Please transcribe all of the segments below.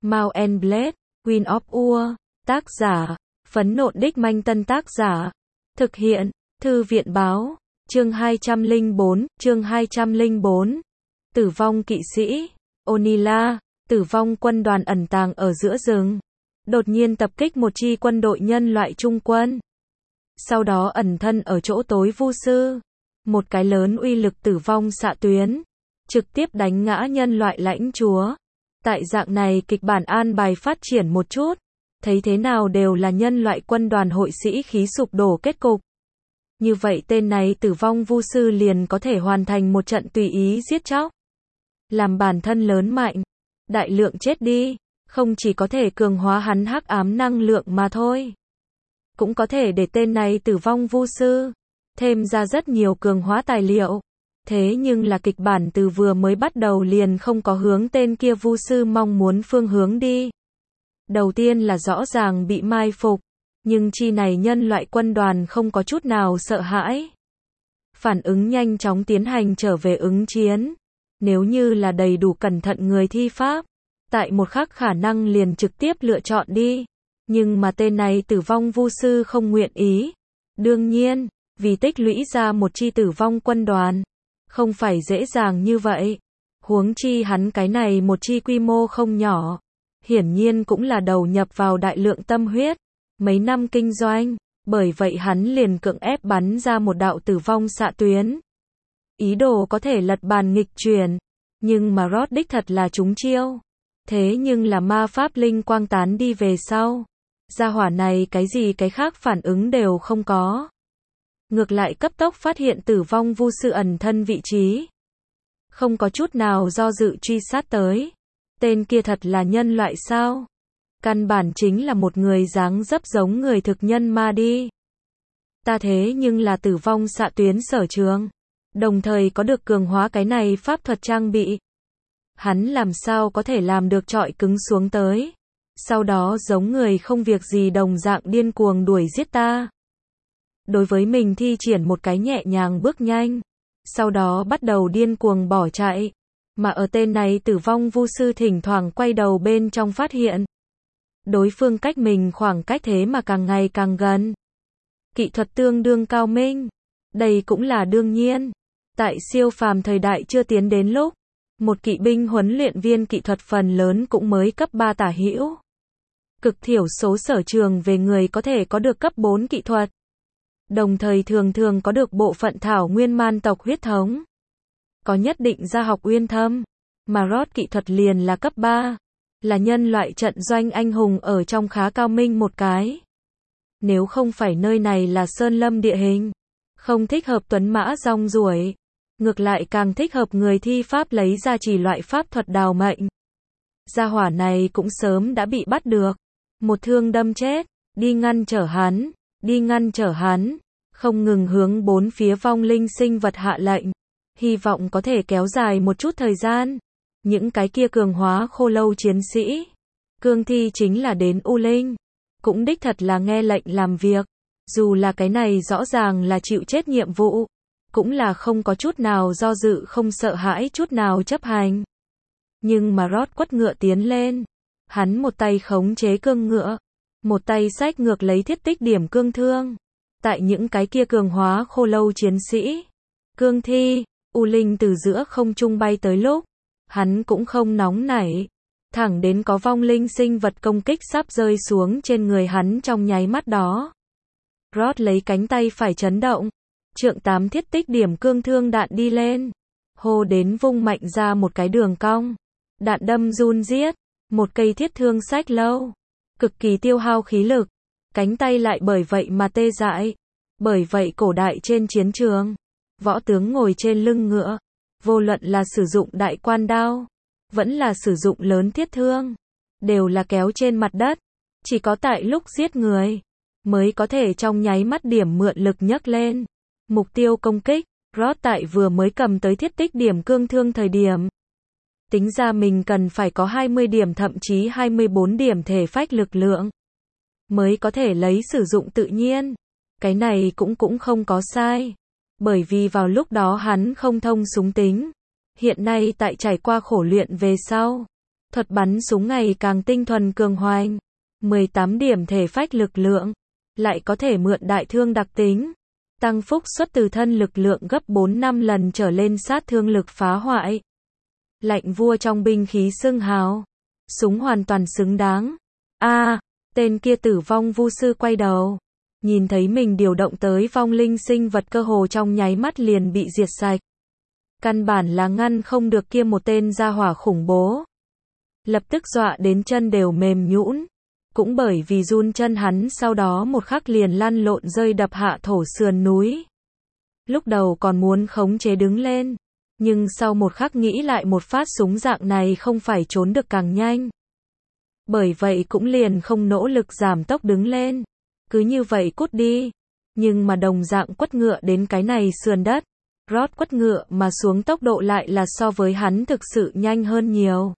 Mount and Blade, Queen of War, tác giả, Phấn Nộn Đích Manh Tân tác giả, thực hiện, Thư viện báo, chương 204, Tử vong kỵ sĩ, Onila, tử vong quân đoàn ẩn tàng ở giữa rừng, đột nhiên tập kích một chi quân đội nhân loại trung quân. Sau đó ẩn thân ở chỗ tối vu sư, một cái lớn uy lực tử vong xạ tuyến, trực tiếp đánh ngã nhân loại lãnh chúa. Tại dạng này kịch bản an bài phát triển một chút, thấy thế nào đều là nhân loại quân đoàn hội sĩ khí sụp đổ kết cục. Như vậy tên này tử vong vu sư liền có thể hoàn thành một trận tùy ý giết chóc. Làm bản thân lớn mạnh, đại lượng chết đi, không chỉ có thể cường hóa hắn hắc ám năng lượng mà thôi. Cũng có thể để tên này tử vong vu sư thêm ra rất nhiều cường hóa tài liệu. Thế nhưng là kịch bản từ vừa mới bắt đầu liền không có hướng tên kia vu sư mong muốn phương hướng đi. Đầu tiên là rõ ràng bị mai phục, nhưng chi này nhân loại quân đoàn không có chút nào sợ hãi. Phản ứng nhanh chóng tiến hành trở về ứng chiến. Nếu như là đầy đủ cẩn thận người thi pháp, tại một khắc khả năng liền trực tiếp lựa chọn đi. Nhưng mà tên này tử vong vu sư không nguyện ý. Đương nhiên, vì tích lũy ra một chi tử vong quân đoàn, không phải dễ dàng như vậy. Huống chi hắn cái này một chi quy mô không nhỏ, hiển nhiên cũng là đầu nhập vào đại lượng tâm huyết, mấy năm kinh doanh, bởi vậy hắn liền cưỡng ép bắn ra một đạo tử vong xạ tuyến. Ý đồ có thể lật bàn nghịch chuyển, nhưng mà Rod đích thật là trúng chiêu. Thế nhưng là ma pháp linh quang tán đi về sau, gia hỏa này cái gì cái khác phản ứng đều không có. Ngược lại cấp tốc phát hiện tử vong vu sư ẩn thân vị trí. Không có chút nào do dự truy sát tới. Tên kia thật là nhân loại sao? Căn bản chính là một người dáng dấp giống người thực nhân ma đi. Ta thế nhưng là tử vong xạ tuyến sở trường. Đồng thời có được cường hóa cái này pháp thuật trang bị. Hắn làm sao có thể làm được trọi cứng xuống tới. Sau đó giống người không việc gì đồng dạng điên cuồng đuổi giết ta. Đối với mình thi triển một cái nhẹ nhàng bước nhanh. Sau đó bắt đầu điên cuồng bỏ chạy. Mà ở tên này tử vong vu sư thỉnh thoảng quay đầu bên trong phát hiện. Đối phương cách mình khoảng cách thế mà càng ngày càng gần. Kỹ thuật tương đương cao minh. Đây cũng là đương nhiên. Tại siêu phàm thời đại chưa tiến đến lúc, một kỵ binh huấn luyện viên kỹ thuật phần lớn cũng mới cấp 3 tả hữu. Cực thiểu số sở trường về người có thể có được cấp 4 kỹ thuật. Đồng thời thường thường có được bộ phận thảo nguyên man tộc huyết thống. Có nhất định gia học uyên thâm, mà Rod kỹ thuật liền là cấp 3. Là nhân loại trận doanh anh hùng ở trong khá cao minh một cái. Nếu không phải nơi này là sơn lâm địa hình, không thích hợp tuấn mã rong ruổi. Ngược lại càng thích hợp người thi pháp lấy ra chỉ loại pháp thuật đào mệnh. Gia hỏa này cũng sớm đã bị bắt được. Một thương đâm chết, đi ngăn trở hắn, không ngừng hướng bốn phía vong linh sinh vật hạ lệnh. Hy vọng có thể kéo dài một chút thời gian. Những cái kia cường hóa khô lâu chiến sĩ. Cương thi chính là đến U Linh. Cũng đích thật là nghe lệnh làm việc. Dù là cái này rõ ràng là chịu chết nhiệm vụ. Cũng là không có chút nào do dự không sợ hãi chút nào chấp hành. Nhưng mà Rod quất ngựa tiến lên. Hắn một tay khống chế cương ngựa. Một tay xách ngược lấy thiết tích điểm cương thương. Tại những cái kia cường hóa khô lâu chiến sĩ. Cương thi, U Linh từ giữa không trung bay tới lúc. Hắn cũng không nóng nảy. Thẳng đến có vong linh sinh vật công kích sắp rơi xuống trên người hắn trong nháy mắt đó. Rod lấy cánh tay phải chấn động. Trượng 8 thiết tích điểm cương thương đạn đi lên. Hô đến vung mạnh ra một cái đường cong. Đạn đâm run giết. Một cây thiết thương xách lâu. Cực kỳ tiêu hao khí lực. Cánh tay lại bởi vậy mà tê dại. Bởi vậy cổ đại trên chiến trường, võ tướng ngồi trên lưng ngựa. Vô luận là sử dụng đại quan đao, vẫn là sử dụng lớn thiết thương. Đều là kéo trên mặt đất. Chỉ có tại lúc giết người, mới có thể trong nháy mắt điểm mượn lực nhấc lên. Mục tiêu công kích, Rod tại vừa mới cầm tới thiết tích điểm cương thương thời điểm. Tính ra mình cần phải có 20 điểm thậm chí 24 điểm thể phách lực lượng. Mới có thể lấy sử dụng tự nhiên. Cái này cũng không có sai. Bởi vì vào lúc đó hắn không thông súng tính. Hiện nay tại trải qua khổ luyện về sau. Thuật bắn súng ngày càng tinh thuần cường hoành. 18 điểm thể phách lực lượng. Lại có thể mượn đại thương đặc tính. Tăng phúc suất từ thân lực lượng gấp 4-5 lần trở lên sát thương lực phá hoại. Lạnh vua trong binh khí xưng hào. Súng hoàn toàn xứng đáng. Tên kia tử vong vu sư quay đầu. Nhìn thấy mình điều động tới vong linh sinh vật cơ hồ trong nháy mắt liền bị diệt sạch. Căn bản là ngăn không được kia một tên gia hỏa khủng bố. Lập tức dọa đến chân đều mềm nhũn. Cũng bởi vì run chân hắn sau đó một khắc liền lăn lộn rơi đập hạ thổ sườn núi. Lúc đầu còn muốn khống chế đứng lên. Nhưng sau một khắc nghĩ lại một phát súng dạng này không phải trốn được càng nhanh. Bởi vậy cũng liền không nỗ lực giảm tốc đứng lên. Cứ như vậy cút đi. Nhưng mà đồng dạng quất ngựa đến cái này sườn đất. Rod quất ngựa mà xuống tốc độ lại là so với hắn thực sự nhanh hơn nhiều.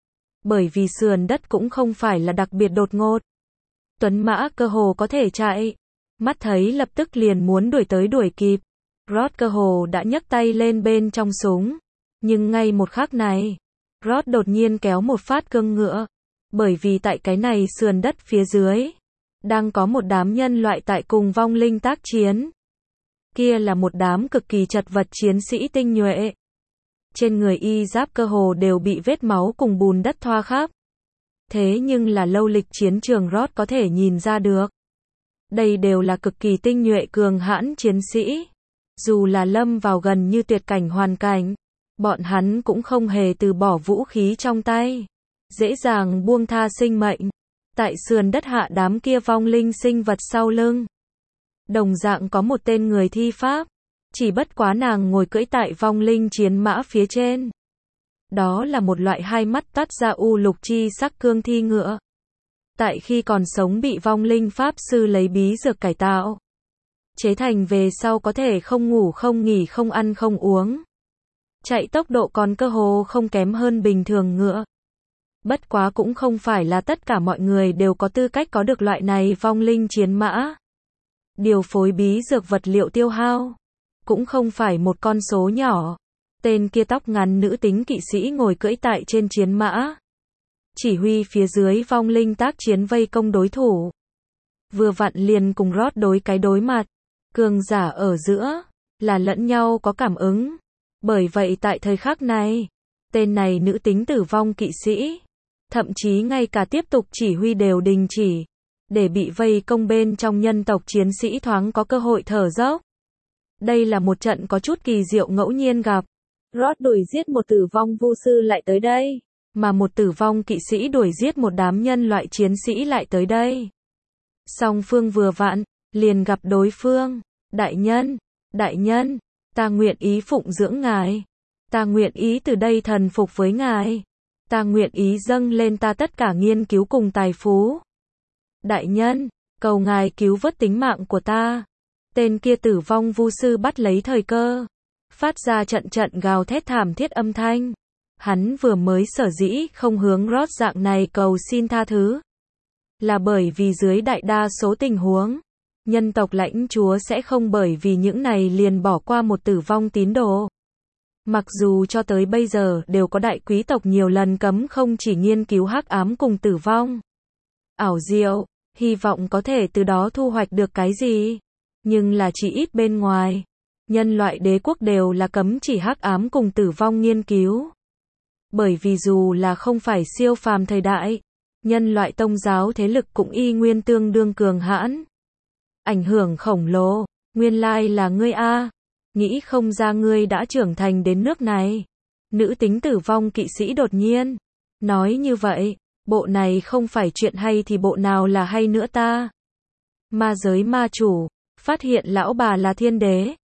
Bởi vì sườn đất cũng không phải là đặc biệt đột ngột. Tuấn mã cơ hồ có thể chạy. Mắt thấy lập tức liền muốn đuổi tới đuổi kịp. Rod cơ hồ đã nhấc tay lên bên trong súng. Nhưng ngay một khắc này, Rod đột nhiên kéo một phát cương ngựa. Bởi vì tại cái này sườn đất phía dưới, đang có một đám nhân loại tại cùng vong linh tác chiến. Kia là một đám cực kỳ chật vật chiến sĩ tinh nhuệ. Trên người y giáp cơ hồ đều bị vết máu cùng bùn đất thoa khắp. Thế nhưng là lâu lịch chiến trường Rod có thể nhìn ra được. Đây đều là cực kỳ tinh nhuệ cường hãn chiến sĩ. Dù là lâm vào gần như tuyệt cảnh hoàn cảnh, bọn hắn cũng không hề từ bỏ vũ khí trong tay. Dễ dàng buông tha sinh mệnh. Tại sườn đất hạ đám kia vong linh sinh vật sau lưng. Đồng dạng có một tên người thi pháp. Chỉ bất quá nàng ngồi cưỡi tại vong linh chiến mã phía trên. Đó là một loại hai mắt toát ra u lục chi sắc cương thi ngựa. Tại khi còn sống bị vong linh pháp sư lấy bí dược cải tạo. Chế thành về sau có thể không ngủ không nghỉ không ăn không uống. Chạy tốc độ còn cơ hồ không kém hơn bình thường ngựa. Bất quá cũng không phải là tất cả mọi người đều có tư cách có được loại này vong linh chiến mã. Điều phối bí dược vật liệu tiêu hao. Cũng không phải một con số nhỏ. Tên kia tóc ngắn nữ tính kỵ sĩ ngồi cưỡi tại trên chiến mã. Chỉ huy phía dưới vong linh tác chiến vây công đối thủ. Vừa vặn liền cùng Rod đối mặt. Cường giả ở giữa, là lẫn nhau có cảm ứng. Bởi vậy tại thời khắc này, tên này nữ tính tử vong kỵ sĩ. Thậm chí ngay cả tiếp tục chỉ huy đều đình chỉ. Để bị vây công bên trong nhân tộc chiến sĩ thoáng có cơ hội thở dốc. Đây là một trận có chút kỳ diệu ngẫu nhiên gặp. Rod đuổi giết một tử vong vu sư lại tới đây. Mà một tử vong kỵ sĩ đuổi giết một đám nhân loại chiến sĩ lại tới đây. Song phương vừa vặn, liền gặp đối phương. Đại nhân, ta nguyện ý phụng dưỡng ngài. Ta nguyện ý từ đây thần phục với ngài. Ta nguyện ý dâng lên ta tất cả nghiên cứu cùng tài phú. Đại nhân, cầu ngài cứu vớt tính mạng của ta. Tên kia tử vong vu sư bắt lấy thời cơ. Phát ra trận gào thét thảm thiết âm thanh. Hắn vừa mới sở dĩ không hướng Rod dạng này cầu xin tha thứ. Là bởi vì dưới đại đa số tình huống, nhân tộc lãnh chúa sẽ không bởi vì những này liền bỏ qua một tử vong tín đồ. Mặc dù cho tới bây giờ đều có đại quý tộc nhiều lần cấm không chỉ nghiên cứu hắc ám cùng tử vong. Ảo diệu, hy vọng có thể từ đó thu hoạch được cái gì. Nhưng là chỉ ít bên ngoài. Nhân loại đế quốc đều là cấm chỉ hắc ám cùng tử vong nghiên cứu. Bởi vì dù là không phải siêu phàm thời đại, nhân loại tông giáo thế lực cũng y nguyên tương đương cường hãn. Ảnh hưởng khổng lồ, nguyên lai là ngươi a. Nghĩ không ra ngươi đã trưởng thành đến nước này. Nữ tính tử vong kỵ sĩ đột nhiên nói như vậy, bộ này không phải chuyện hay thì bộ nào là hay nữa ta. Ma giới ma chủ, phát hiện lão bà là thiên đế.